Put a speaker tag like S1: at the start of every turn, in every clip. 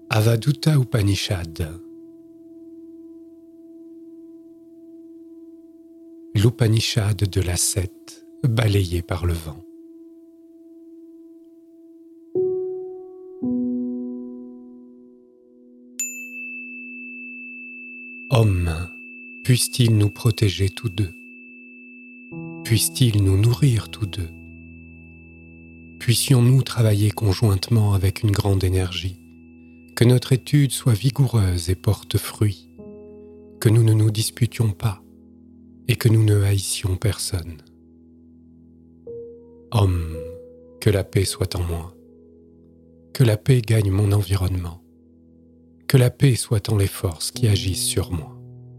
S1: Avadutta Upanishad. L'Upanishad de l'ascète balayé par le vent. Homme, puisse-t-il nous protéger tous deux? Puisse-t-il nous nourrir tous deux? Puissions-nous travailler conjointement avec une grande énergie, que notre étude soit vigoureuse et porte fruit, que nous ne nous disputions pas et que nous ne haïssions personne. Homme, que la paix soit en moi, que la paix gagne mon environnement, que la paix soit en les forces qui agissent sur moi.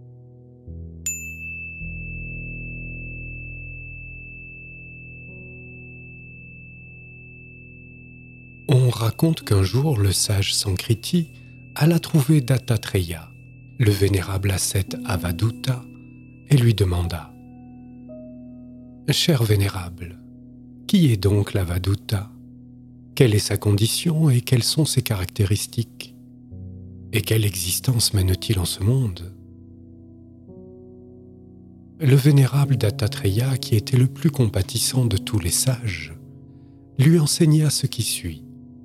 S1: On raconte qu'un jour le sage Sankriti alla trouver Dattatreya, le vénérable ascète Avadutta, et lui demanda « Cher vénérable, qui est donc l'Avadutta? Quelle est sa condition et quelles sont ses caractéristiques? Et quelle existence mène-t-il en ce monde ?» Le vénérable Dattatreya, qui était le plus compatissant de tous les sages, lui enseigna ce qui suit.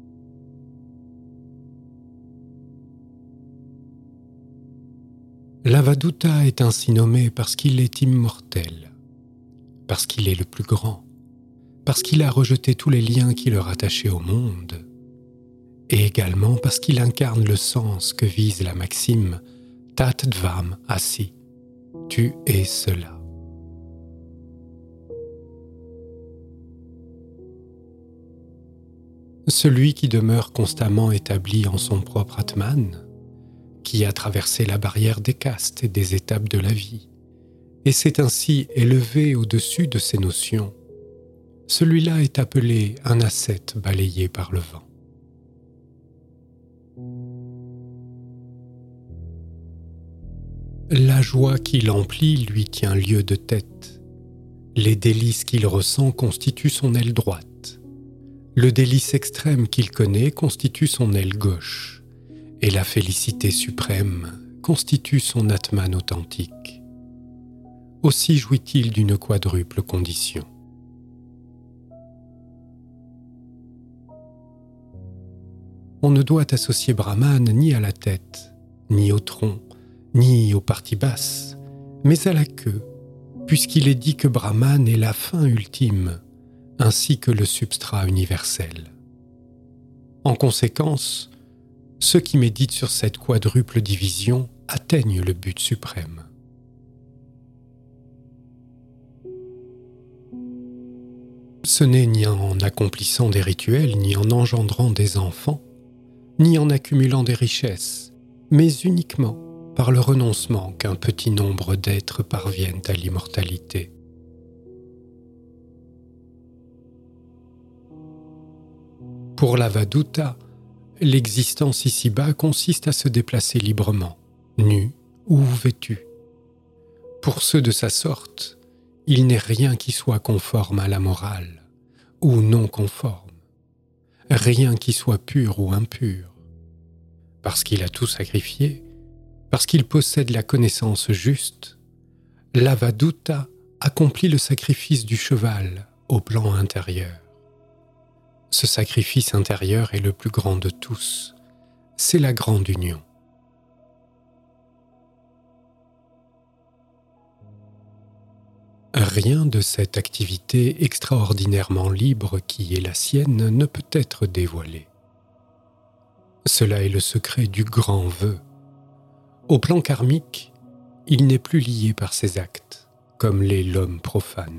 S1: L'Avadutta est ainsi nommé parce qu'il est immortel, parce qu'il est le plus grand, parce qu'il a rejeté tous les liens qui le rattachaient au monde, et également parce qu'il incarne le sens que vise la maxime « Tat Dvam Asi » « Tu es cela ». Celui qui demeure constamment établi en son propre Atman, qui a traversé la barrière des castes et des étapes de la vie, et s'est ainsi élevé au-dessus de ces notions, celui-là est appelé un ascète balayé par le vent. La joie qu'il emplit lui tient lieu de tête. Les délices qu'il ressent constituent son aile droite. Le délice extrême qu'il connaît constitue son aile gauche. Et la félicité suprême constitue son Atman authentique. Aussi jouit-il d'une quadruple condition. On ne doit associer Brahman ni à la tête, ni au tronc, ni aux parties basses, mais à la queue, puisqu'il est dit que Brahman est la fin ultime, ainsi que le substrat universel. En conséquence, ceux qui méditent sur cette quadruple division atteignent le but suprême. Ce n'est ni en accomplissant des rituels, ni en engendrant des enfants, ni en accumulant des richesses, mais uniquement par le renoncement qu'un petit nombre d'êtres parviennent à l'immortalité. Pour l'Avadutta, l'existence ici-bas consiste à se déplacer librement, nu ou vêtu. Pour ceux de sa sorte, il n'est rien qui soit conforme à la morale, ou non conforme, rien qui soit pur ou impur. Parce qu'il a tout sacrifié, parce qu'il possède la connaissance juste, l'Avadutta accomplit le sacrifice du cheval au plan intérieur. Ce sacrifice intérieur est le plus grand de tous. C'est la grande union. Rien de cette activité extraordinairement libre qui est la sienne ne peut être dévoilé. Cela est le secret du grand vœu. Au plan karmique, il n'est plus lié par ses actes, comme l'est l'homme profane.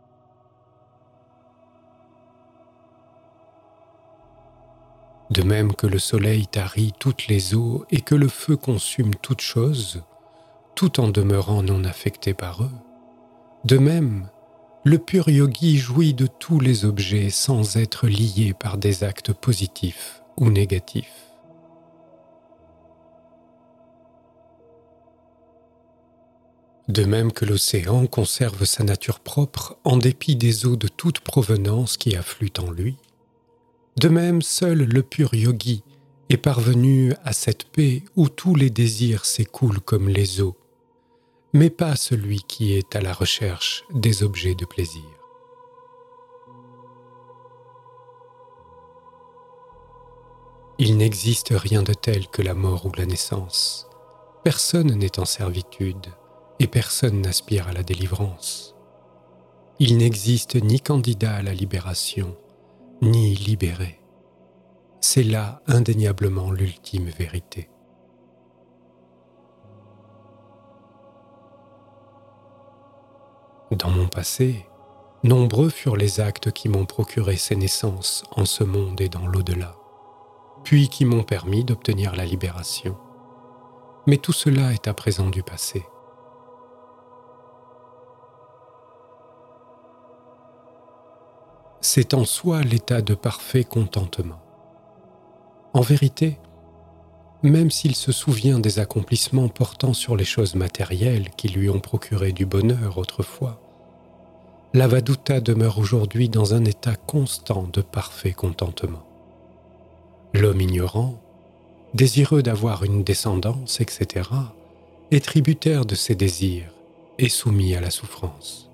S1: De même que le soleil tarit toutes les eaux et que le feu consume toutes choses, tout en demeurant non affecté par eux, de même, le pur yogi jouit de tous les objets sans être lié par des actes positifs ou négatifs. De même que l'océan conserve sa nature propre en dépit des eaux de toute provenance qui affluent en lui, de même seul le pur yogi est parvenu à cette paix où tous les désirs s'écoulent comme les eaux, mais pas celui qui est à la recherche des objets de plaisir. Il n'existe rien de tel que la mort ou la naissance. Personne n'est en servitude et personne n'aspire à la délivrance. Il n'existe ni candidat à la libération, ni libéré. C'est là indéniablement l'ultime vérité. Dans mon passé, nombreux furent les actes qui m'ont procuré ces naissances en ce monde et dans l'au-delà, puis qui m'ont permis d'obtenir la libération. Mais tout cela est à présent du passé. C'est en soi l'état de parfait contentement. En vérité, même s'il se souvient des accomplissements portant sur les choses matérielles qui lui ont procuré du bonheur autrefois, l'Avadhuta demeure aujourd'hui dans un état constant de parfait contentement. L'homme ignorant, désireux d'avoir une descendance, etc., est tributaire de ses désirs et soumis à la souffrance.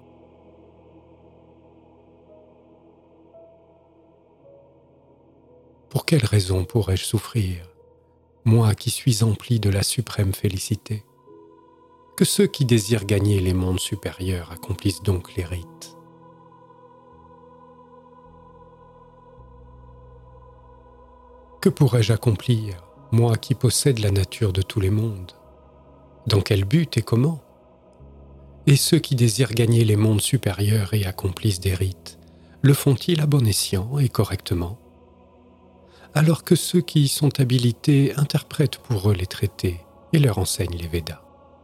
S1: Pour quelle raison pourrais-je souffrir, moi qui suis empli de la suprême félicité? Que ceux qui désirent gagner les mondes supérieurs accomplissent donc les rites. Que pourrais-je accomplir, moi qui possède la nature de tous les mondes? Dans quel but et comment? Et ceux qui désirent gagner les mondes supérieurs et accomplissent des rites, le font-ils à bon escient et correctement? Alors que ceux qui y sont habilités interprètent pour eux les traités et leur enseignent les Védas.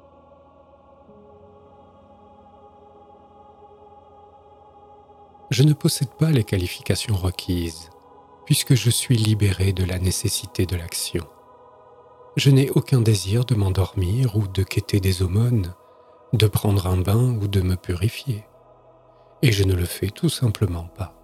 S1: Je ne possède pas les qualifications requises, puisque je suis libéré de la nécessité de l'action. Je n'ai aucun désir de m'endormir ou de quêter des aumônes, de prendre un bain ou de me purifier, et je ne le fais tout simplement pas.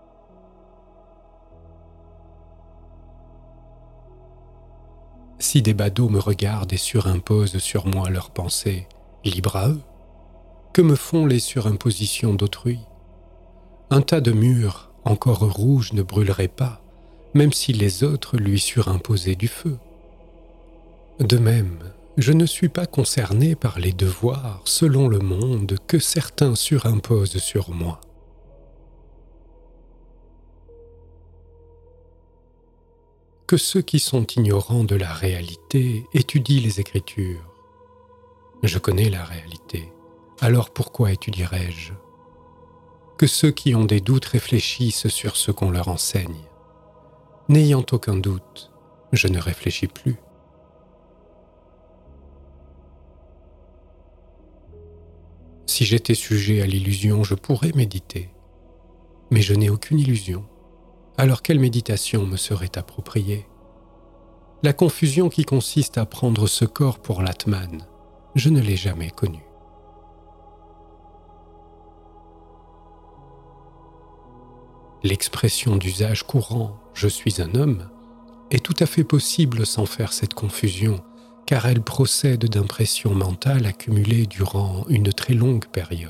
S1: Si des badauds me regardent et surimposent sur moi leurs pensées, libre à eux, que me font les surimpositions d'autrui? Un tas de murs encore rouges ne brûlerait pas, même si les autres lui surimposaient du feu. De même, je ne suis pas concerné par les devoirs selon le monde que certains surimposent sur moi. Que ceux qui sont ignorants de la réalité étudient les Écritures. Je connais la réalité, alors pourquoi étudierais-je? Que ceux qui ont des doutes réfléchissent sur ce qu'on leur enseigne. N'ayant aucun doute, je ne réfléchis plus. Si j'étais sujet à l'illusion, je pourrais méditer, mais je n'ai aucune illusion. Alors quelle méditation me serait appropriée? La confusion qui consiste à prendre ce corps pour l'Atman, je ne l'ai jamais connue. L'expression d'usage courant « je suis un homme » est tout à fait possible sans faire cette confusion, car elle procède d'impressions mentales accumulées durant une très longue période.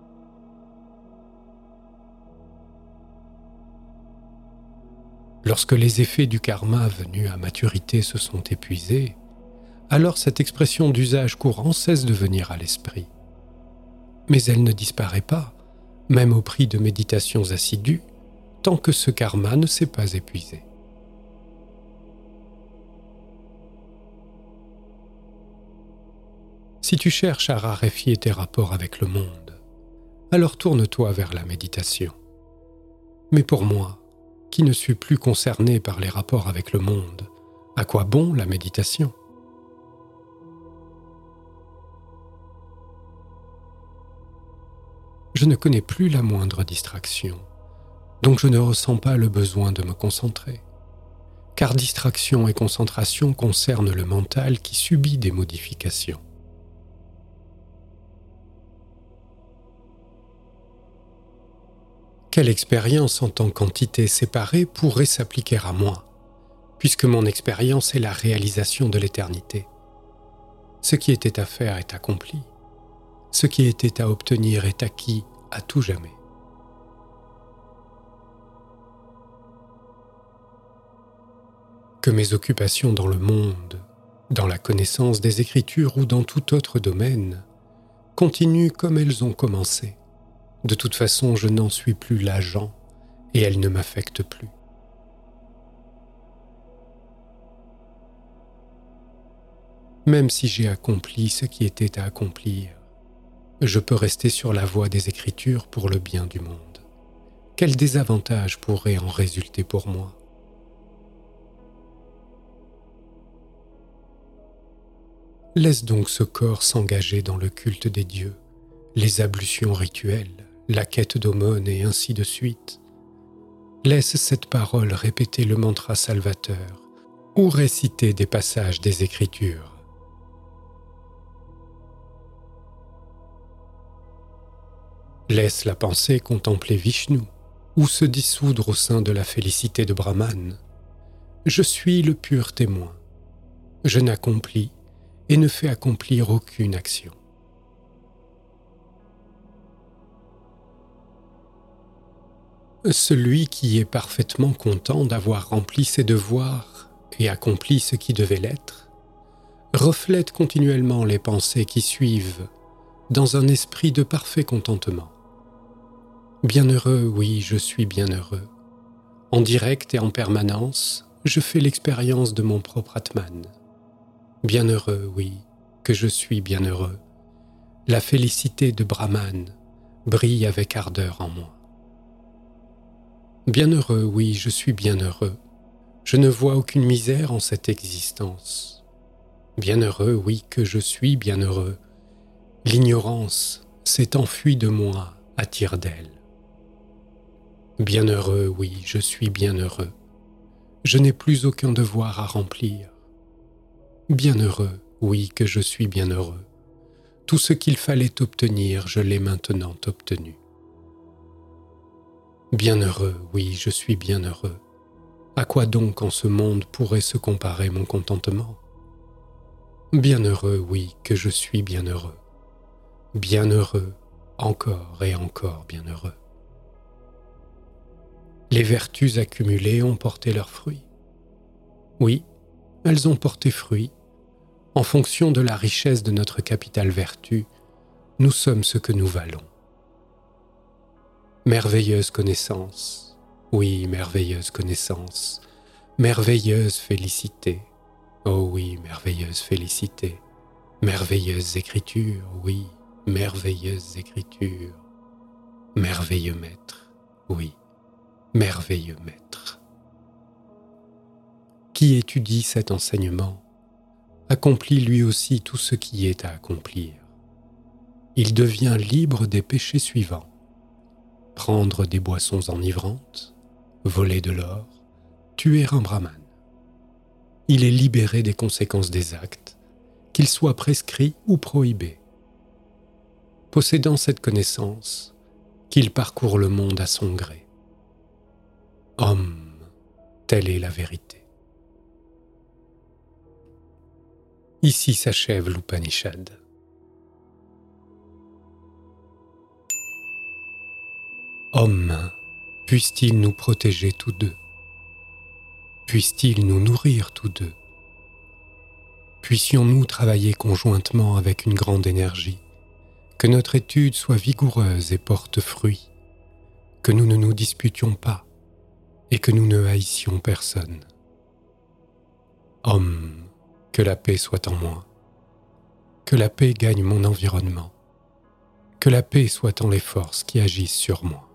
S1: Lorsque les effets du karma venus à maturité se sont épuisés, alors cette expression d'usage courant cesse de venir à l'esprit. Mais elle ne disparaît pas, même au prix de méditations assidues, tant que ce karma ne s'est pas épuisé. Si tu cherches à raréfier tes rapports avec le monde, alors tourne-toi vers la méditation. Mais pour moi, qui ne suis plus concerné par les rapports avec le monde, à quoi bon la méditation? Je ne connais plus la moindre distraction, donc je ne ressens pas le besoin de me concentrer, car distraction et concentration concernent le mental qui subit des modifications. Quelle expérience en tant qu'entité séparée pourrait s'appliquer à moi, puisque mon expérience est la réalisation de l'éternité. Ce qui était à faire est accompli. Ce qui était à obtenir est acquis à tout jamais. Que mes occupations dans le monde, dans la connaissance des Écritures ou dans tout autre domaine, continuent comme elles ont commencé. De toute façon, je n'en suis plus l'agent et elles ne m'affectent plus. Même si j'ai accompli ce qui était à accomplir, je peux rester sur la voie des Écritures pour le bien du monde. Quel désavantage pourrait en résulter pour moi ? Laisse donc ce corps s'engager dans le culte des dieux, les ablutions rituelles, la quête d'aumône et ainsi de suite. Laisse cette parole répéter le mantra salvateur ou réciter des passages des Écritures. Laisse la pensée contempler Vishnu ou se dissoudre au sein de la félicité de Brahman. Je suis le pur témoin. Je n'accomplis et ne fais accomplir aucune action. Celui qui est parfaitement content d'avoir rempli ses devoirs et accompli ce qui devait l'être, reflète continuellement les pensées qui suivent dans un esprit de parfait contentement. Bienheureux, oui, je suis bienheureux. En direct et en permanence, je fais l'expérience de mon propre Atman. Bienheureux, oui, que je suis bienheureux. La félicité de Brahman brille avec ardeur en moi. Bienheureux, oui, je suis bienheureux. Je ne vois aucune misère en cette existence. Bienheureux, oui, que je suis bienheureux. L'ignorance s'est enfuie de moi à tire-d'aile. Bienheureux, oui, je suis bienheureux. Je n'ai plus aucun devoir à remplir. Bienheureux, oui, que je suis bienheureux. Tout ce qu'il fallait obtenir, je l'ai maintenant obtenu. Bienheureux, oui, je suis bienheureux. À quoi donc en ce monde pourrait se comparer mon contentement ? Bienheureux, oui, que je suis bienheureux. Bienheureux, encore et encore bienheureux. Les vertus accumulées ont porté leurs fruits. Oui, elles ont porté fruit. En fonction de la richesse de notre capital vertu, nous sommes ce que nous valons. Merveilleuse connaissance, oui, merveilleuse connaissance, merveilleuse félicité, oh oui, merveilleuse félicité, merveilleuse écriture, oui, merveilleuse écriture, merveilleux maître, oui, merveilleux maître. Qui étudie cet enseignement accomplit lui aussi tout ce qui est à accomplir. Il devient libre des péchés suivants: prendre des boissons enivrantes, voler de l'or, tuer un brahman. Il est libéré des conséquences des actes, qu'ils soient prescrits ou prohibés. Possédant cette connaissance, qu'il parcourt le monde à son gré. Homme, telle est la vérité. Ici s'achève l'Upanishad. Homme, puisse-t-il nous protéger tous deux? Puisse-t-il nous nourrir tous deux? Puissions-nous travailler conjointement avec une grande énergie, que notre étude soit vigoureuse et porte fruit, que nous ne nous disputions pas et que nous ne haïssions personne. Homme, que la paix soit en moi, que la paix gagne mon environnement, que la paix soit en les forces qui agissent sur moi.